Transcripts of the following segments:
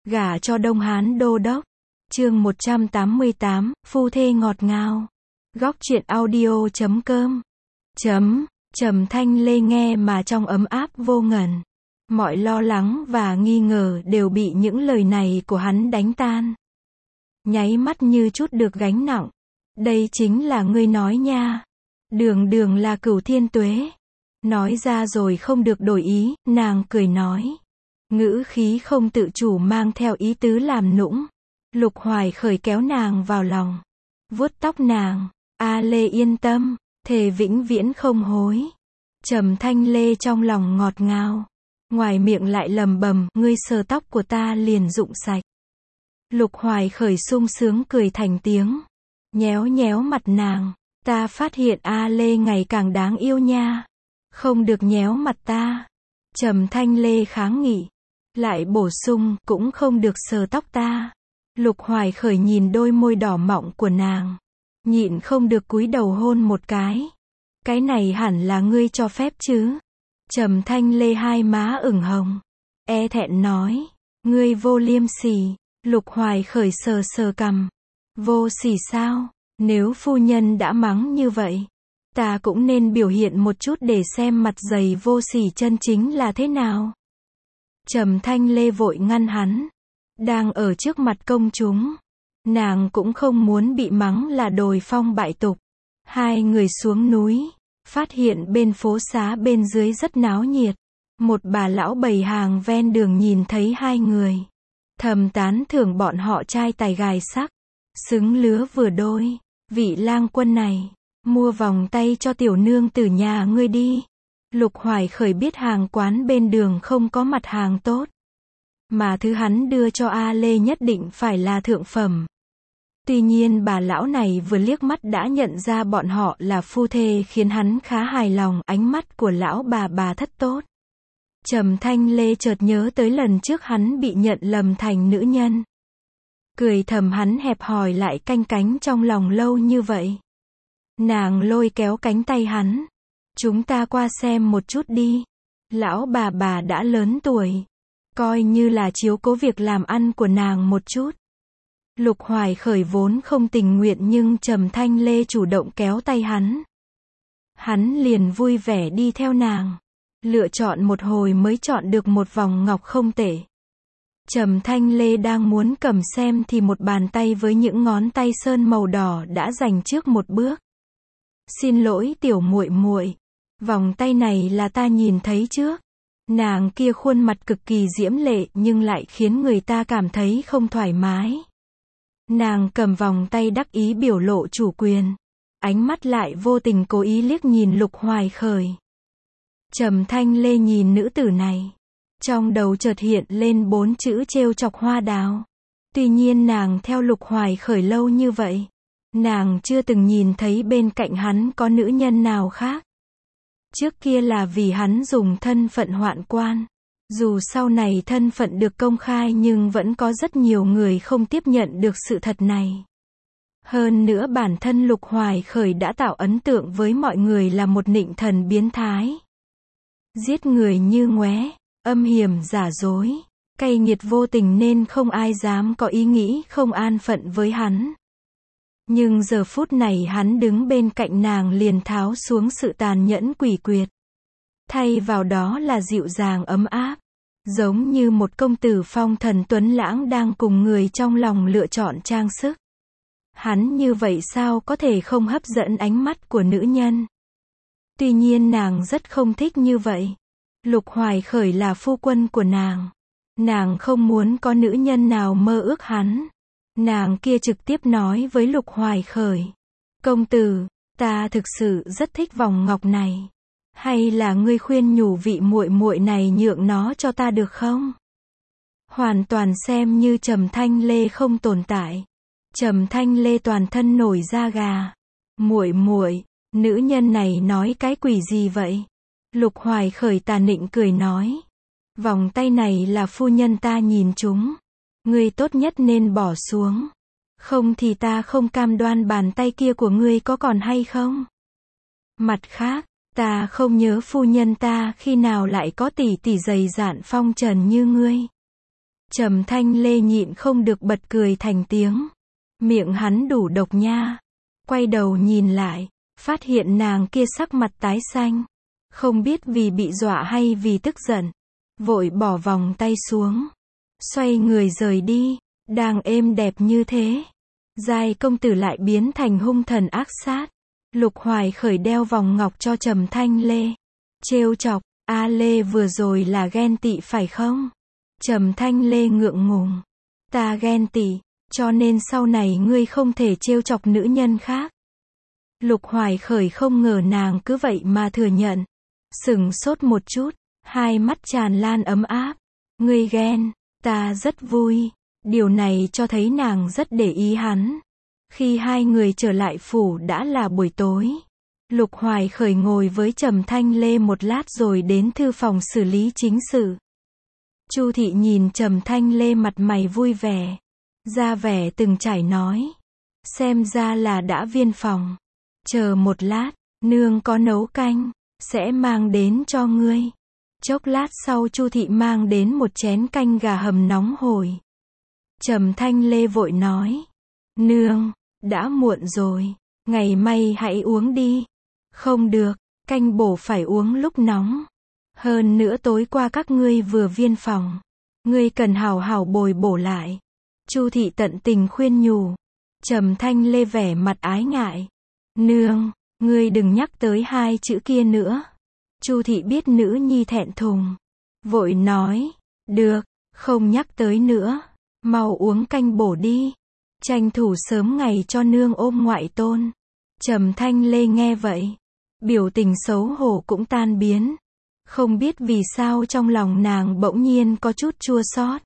Gả cho Đông Hán đô đốc. Chương 188, phu thê ngọt ngào. Góc truyện audio.com. Trầm Thanh Lê nghe mà trong ấm áp vô ngần. Mọi lo lắng và nghi ngờ đều bị những lời này của hắn đánh tan. Nháy mắt như chút được gánh nặng. Đây chính là ngươi nói nha. Đường đường là Cửu Thiên Tuế. Nói ra rồi không được đổi ý, nàng cười nói. Ngữ khí không tự chủ mang theo ý tứ làm nũng. Lục Hoài khởi kéo nàng vào lòng. Vuốt tóc nàng. A Lê yên tâm, thề vĩnh viễn không hối. Trầm Thanh Lê trong lòng ngọt ngào. Ngoài miệng lại lầm bầm, ngươi sờ tóc của ta liền rụng sạch. Lục Hoài khởi sung sướng cười thành tiếng. Nhéo nhéo mặt nàng. Ta phát hiện A Lê ngày càng đáng yêu nha. Không được nhéo mặt ta. Trầm Thanh Lê kháng nghị. Lại bổ sung, cũng không được sờ tóc ta. Lục Hoài khởi nhìn đôi môi đỏ mọng của nàng. Nhịn không được cúi đầu hôn một cái. Cái này hẳn là ngươi cho phép chứ. Trầm Thanh Lê hai má ửng hồng. E thẹn nói. Ngươi vô liêm sỉ. Lục Hoài khởi sờ sờ cằm. Vô sỉ sao? Nếu phu nhân đã mắng như vậy, ta cũng nên biểu hiện một chút để xem mặt dày vô sỉ chân chính là thế nào. Trầm Thanh Lê vội ngăn hắn. Đang ở trước mặt công chúng. Nàng cũng không muốn bị mắng là đồi phong bại tục. Hai người xuống núi. Phát hiện bên phố xá bên dưới rất náo nhiệt. Một bà lão bày hàng ven đường nhìn thấy hai người. Thầm tán thưởng bọn họ trai tài gài sắc. Xứng lứa vừa đôi. Vị lang quân này. Mua vòng tay cho tiểu nương từ nhà ngươi đi. Lục Hoài khởi biết hàng quán bên đường không có mặt hàng tốt. Mà thứ hắn đưa cho A Lê nhất định phải là thượng phẩm. Tuy nhiên bà lão này vừa liếc mắt đã nhận ra bọn họ là phu thê khiến hắn khá hài lòng. Ánh mắt của lão bà thất tốt. Trầm Thanh Lê chợt nhớ tới lần trước hắn bị nhận lầm thành nữ nhân. Cười thầm hắn hẹp hòi lại canh cánh trong lòng lâu như vậy. Nàng lôi kéo cánh tay hắn. Chúng ta qua xem một chút đi. Lão bà đã lớn tuổi. Coi như là chiếu cố việc làm ăn của nàng một chút. Lục Hoài khởi vốn không tình nguyện nhưng Trầm Thanh Lê chủ động kéo tay hắn. Hắn liền vui vẻ đi theo nàng. Lựa chọn một hồi mới chọn được một vòng ngọc không tệ. Trầm Thanh Lê đang muốn cầm xem thì một bàn tay với những ngón tay sơn màu đỏ đã giành trước một bước. Xin lỗi tiểu muội muội, vòng tay này là ta nhìn thấy trước. Nàng kia khuôn mặt cực kỳ diễm lệ nhưng lại khiến người ta cảm thấy không thoải mái. Nàng cầm vòng tay đắc ý biểu lộ chủ quyền. Ánh mắt lại vô tình cố ý liếc nhìn Lục Hoài khởi. Trầm Thanh Lê nhìn nữ tử này. Trong đầu chợt hiện lên 4 chữ trêu chọc hoa đào. Tuy nhiên nàng theo Lục Hoài khởi lâu như vậy. Nàng chưa từng nhìn thấy bên cạnh hắn có nữ nhân nào khác. Trước kia là vì hắn dùng thân phận hoạn quan. Dù sau này thân phận được công khai nhưng vẫn có rất nhiều người không tiếp nhận được sự thật này. Hơn nữa bản thân Lục Hoài khởi đã tạo ấn tượng với mọi người là một nịnh thần biến thái. Giết người như ngoé, âm hiểm giả dối, cay nghiệt vô tình nên không ai dám có ý nghĩ không an phận với hắn. Nhưng giờ phút này hắn đứng bên cạnh nàng liền tháo xuống sự tàn nhẫn quỷ quyệt. Thay vào đó là dịu dàng ấm áp. Giống như một công tử phong thần tuấn lãng đang cùng người trong lòng lựa chọn trang sức. Hắn như vậy sao có thể không hấp dẫn ánh mắt của nữ nhân. Tuy nhiên nàng rất không thích như vậy. Lục Hoài khởi là phu quân của nàng. Nàng không muốn có nữ nhân nào mơ ước hắn. Nàng kia trực tiếp nói với Lục Hoài khởi. Công tử, ta thực sự rất thích vòng ngọc này. Hay là ngươi khuyên nhủ vị muội muội này nhượng nó cho ta được không? Hoàn toàn xem như Trầm Thanh Lê không tồn tại. Trầm Thanh Lê toàn thân nổi da gà. Muội muội, nữ nhân này nói cái quỷ gì vậy? Lục Hoài khởi tà nịnh cười nói. Vòng tay này là phu nhân ta nhìn chúng. Ngươi tốt nhất nên bỏ xuống. Không thì ta không cam đoan bàn tay kia của ngươi có còn hay không. Mặt khác, ta không nhớ phu nhân ta khi nào lại có tỷ tỷ dày dạn phong trần như ngươi. Trầm Thanh Lê nhịn không được bật cười thành tiếng. Miệng hắn đủ độc nha. Quay đầu nhìn lại, phát hiện nàng kia sắc mặt tái xanh. Không biết vì bị dọa hay vì tức giận. Vội bỏ vòng tay xuống. Xoay người rời đi. Đang êm đẹp như thế. Giai công tử lại biến thành hung thần ác sát. Lục Hoài Khởi đeo vòng ngọc cho Trầm Thanh Lê. Trêu chọc, A Lê vừa rồi là ghen tị phải không? Trầm Thanh Lê ngượng ngùng. Ta ghen tị, cho nên sau này ngươi không thể trêu chọc nữ nhân khác. Lục Hoài Khởi không ngờ nàng cứ vậy mà thừa nhận. Sửng sốt một chút, hai mắt tràn lan ấm áp. Ngươi ghen, ta rất vui. Điều này cho thấy nàng rất để ý hắn. Khi hai người trở lại phủ đã là buổi tối. Lục Hoài Khởi ngồi với Trầm Thanh Lê một lát rồi đến thư phòng xử lý chính sự. Chu thị nhìn Trầm Thanh Lê mặt mày vui vẻ. Ra vẻ từng trải nói. Xem ra là đã viên phòng. Chờ một lát, nương có nấu canh, sẽ mang đến cho ngươi. Chốc lát sau Chu thị mang đến một chén canh gà hầm nóng hổi. Trầm Thanh Lê vội nói. Nương, đã muộn rồi, ngày mai hãy uống đi. Không được, canh bổ phải uống lúc nóng. Hơn nữa tối qua các ngươi vừa viên phòng. Ngươi cần hào hào bồi bổ lại. Chu thị tận tình khuyên nhủ. Trầm Thanh Lê vẻ mặt ái ngại. Nương, ngươi đừng nhắc tới hai chữ kia nữa. Chu thị biết nữ nhi thẹn thùng. Vội nói. Được, không nhắc tới nữa. Mau uống canh bổ đi. Tranh thủ sớm ngày cho nương ôm ngoại tôn. Trầm Thanh Lê nghe vậy. Biểu tình xấu hổ cũng tan biến. Không biết vì sao trong lòng nàng bỗng nhiên có chút chua xót.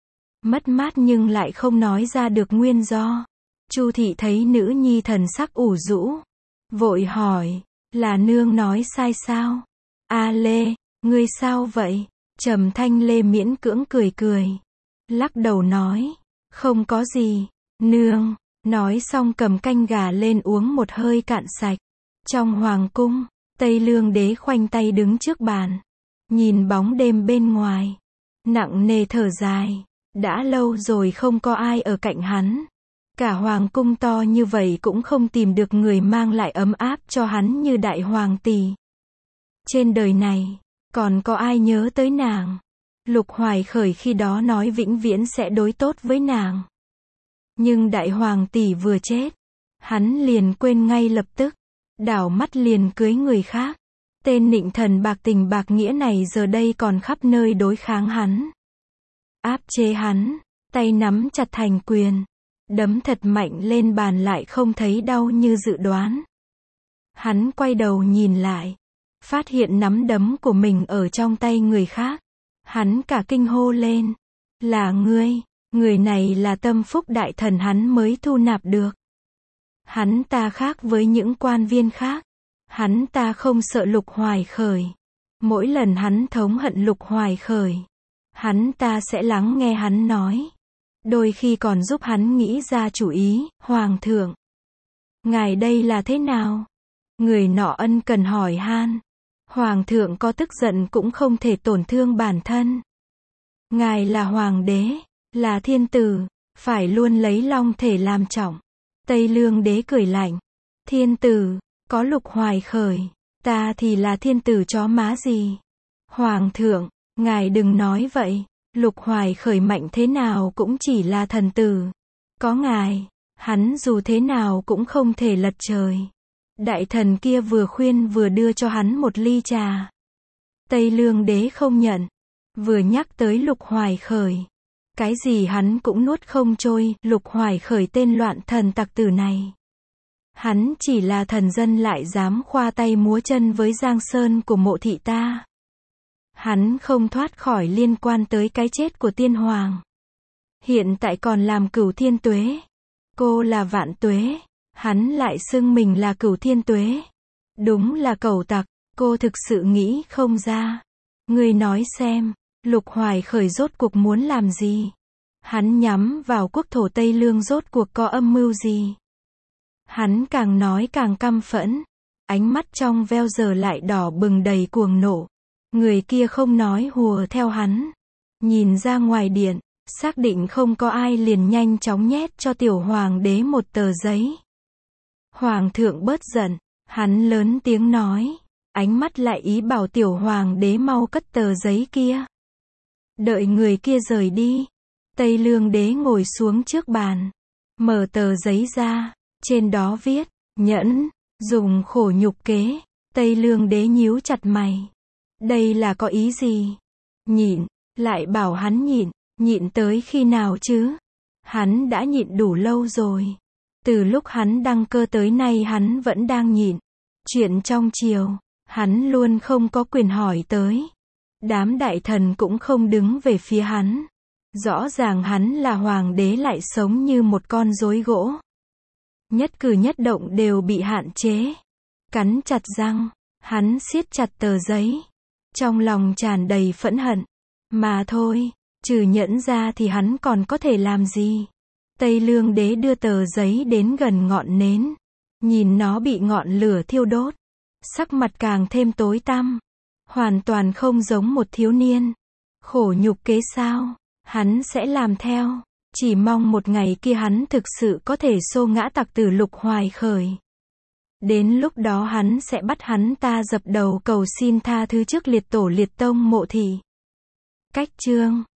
Mất mát nhưng lại không nói ra được nguyên do. Chu thị thấy nữ nhi thần sắc ủ rũ. Vội hỏi. Là nương nói sai sao? A Lê, ngươi sao vậy? Trầm Thanh Lê miễn cưỡng cười cười. Lắc đầu nói. Không có gì. Nương. Nói xong cầm canh gà lên uống một hơi cạn sạch. Trong hoàng cung, Tây Lương đế khoanh tay đứng trước bàn. Nhìn bóng đêm bên ngoài. Nặng nề thở dài. Đã lâu rồi không có ai ở cạnh hắn. Cả hoàng cung to như vậy cũng không tìm được người mang lại ấm áp cho hắn như đại hoàng tỷ. Trên đời này, còn có ai nhớ tới nàng? Lục Hoài Khởi khi đó nói vĩnh viễn sẽ đối tốt với nàng. Nhưng đại hoàng tỷ vừa chết, hắn liền quên ngay lập tức. Đảo mắt liền cưới người khác. Tên nịnh thần bạc tình bạc nghĩa này giờ đây còn khắp nơi đối kháng hắn. Áp chế hắn, tay nắm chặt thành quyền. Đấm thật mạnh lên bàn lại không thấy đau như dự đoán. Hắn quay đầu nhìn lại. Phát hiện nắm đấm của mình ở trong tay người khác. Hắn cả kinh hô lên. Là ngươi, người này là tâm phúc đại thần hắn mới thu nạp được. Hắn ta khác với những quan viên khác. Hắn ta không sợ Lục Hoài Khởi. Mỗi lần hắn thống hận Lục Hoài Khởi, hắn ta sẽ lắng nghe hắn nói. Đôi khi còn giúp hắn nghĩ ra chủ ý. Hoàng thượng, ngài đây là thế nào? Người nọ ân cần hỏi han. Hoàng thượng có tức giận cũng không thể tổn thương bản thân. Ngài là hoàng đế, là thiên tử, phải luôn lấy long thể làm trọng. Tây Lương đế cười lạnh. Thiên tử, có Lục Hoài Khởi, ta thì là thiên tử chó má gì? Hoàng thượng, ngài đừng nói vậy. Lục Hoài Khởi mạnh thế nào cũng chỉ là thần tử. Có ngài, hắn dù thế nào cũng không thể lật trời. Đại thần kia vừa khuyên vừa đưa cho hắn một ly trà. Tây Lương đế không nhận. Vừa nhắc tới Lục Hoài Khởi, cái gì hắn cũng nuốt không trôi. Lục Hoài Khởi tên loạn thần tặc tử này. Hắn chỉ là thần dân lại dám khoa tay múa chân với giang sơn của Mộ thị ta. Hắn không thoát khỏi liên quan tới cái chết của tiên hoàng. Hiện tại còn làm Cửu Thiên Tuế. Cô là Vạn Tuế. Hắn lại xưng mình là Cửu Thiên Tuế. Đúng là cẩu tặc. Cô thực sự nghĩ không ra. Ngươi nói xem, Lục Hoài Khởi rốt cuộc muốn làm gì? Hắn nhắm vào quốc thổ Tây Lương rốt cuộc có âm mưu gì? Hắn càng nói càng căm phẫn. Ánh mắt trong veo giờ lại đỏ bừng đầy cuồng nộ. Người kia không nói hùa theo hắn. Nhìn ra ngoài điện, Xác định không có ai liền nhanh chóng nhét cho tiểu hoàng đế một tờ giấy. Hoàng thượng bớt giận, hắn lớn tiếng nói, ánh mắt lại ý bảo tiểu hoàng đế mau cất tờ giấy kia. Đợi người kia rời đi, Tây Lương đế ngồi xuống trước bàn, mở tờ giấy ra, trên đó viết, nhẫn, dùng khổ nhục kế. Tây Lương đế nhíu chặt mày. Đây là có ý gì? Nhịn, lại bảo hắn nhịn, nhịn tới khi nào chứ? Hắn đã nhịn đủ lâu rồi. Từ lúc hắn đăng cơ tới nay hắn vẫn đang nhịn. Chuyện trong triều, hắn luôn không có quyền hỏi tới. Đám đại thần cũng không đứng về phía hắn. Rõ ràng hắn là hoàng đế lại sống như một con rối gỗ. Nhất cử nhất động đều bị hạn chế. Cắn chặt răng, hắn siết chặt tờ giấy. Trong lòng tràn đầy phẫn hận. Mà thôi, trừ nhẫn ra thì hắn còn có thể làm gì? Tây Lương đế đưa tờ giấy đến gần ngọn nến. Nhìn nó bị ngọn lửa thiêu đốt. Sắc mặt càng thêm tối tăm. Hoàn toàn không giống một thiếu niên. Khổ nhục kế sao? Hắn sẽ làm theo. Chỉ mong một ngày kia hắn thực sự có thể xô ngã tặc tử Lục Hoài Khởi. Đến lúc đó hắn sẽ bắt hắn ta dập đầu cầu xin tha thứ trước liệt tổ liệt tông Mộ Thị. Cách chương